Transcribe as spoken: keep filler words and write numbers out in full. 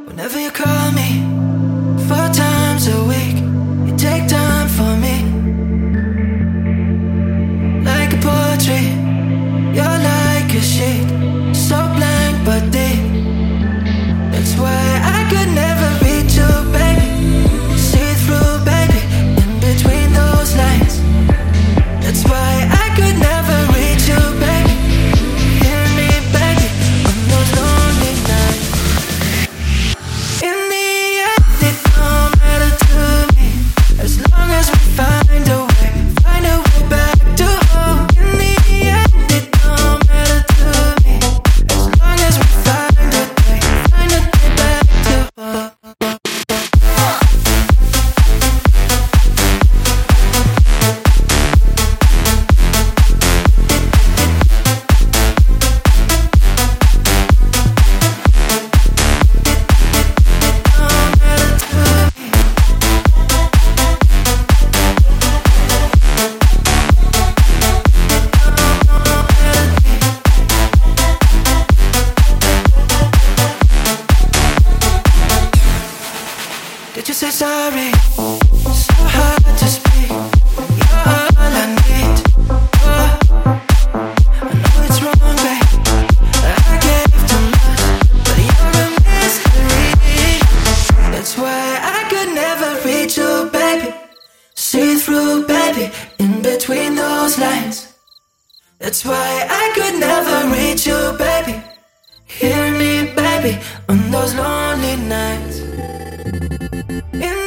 Whenever you call me, four times a week, you take time for me. Like a poetry, you're like a sheet, so blank but deep. That's why I could never reach you, baby. See through, baby, in between those lines. That's why I could never reach you, baby. Hear me, baby, on those lonely nights. In the end, it don't matter to me, as long as we find a way, find a way back to home. In the end, it don't matter to me, as long as we find a way, find a way back to home. Did you say sorry? So hard to speak. You're all I need. Oh, I know it's wrong, babe. I gave too much, but you're a mystery. That's why I could never reach you, baby. See through, baby, in between those lines. That's why I could never reach you, baby. Hear me, baby, on those lonely nights. In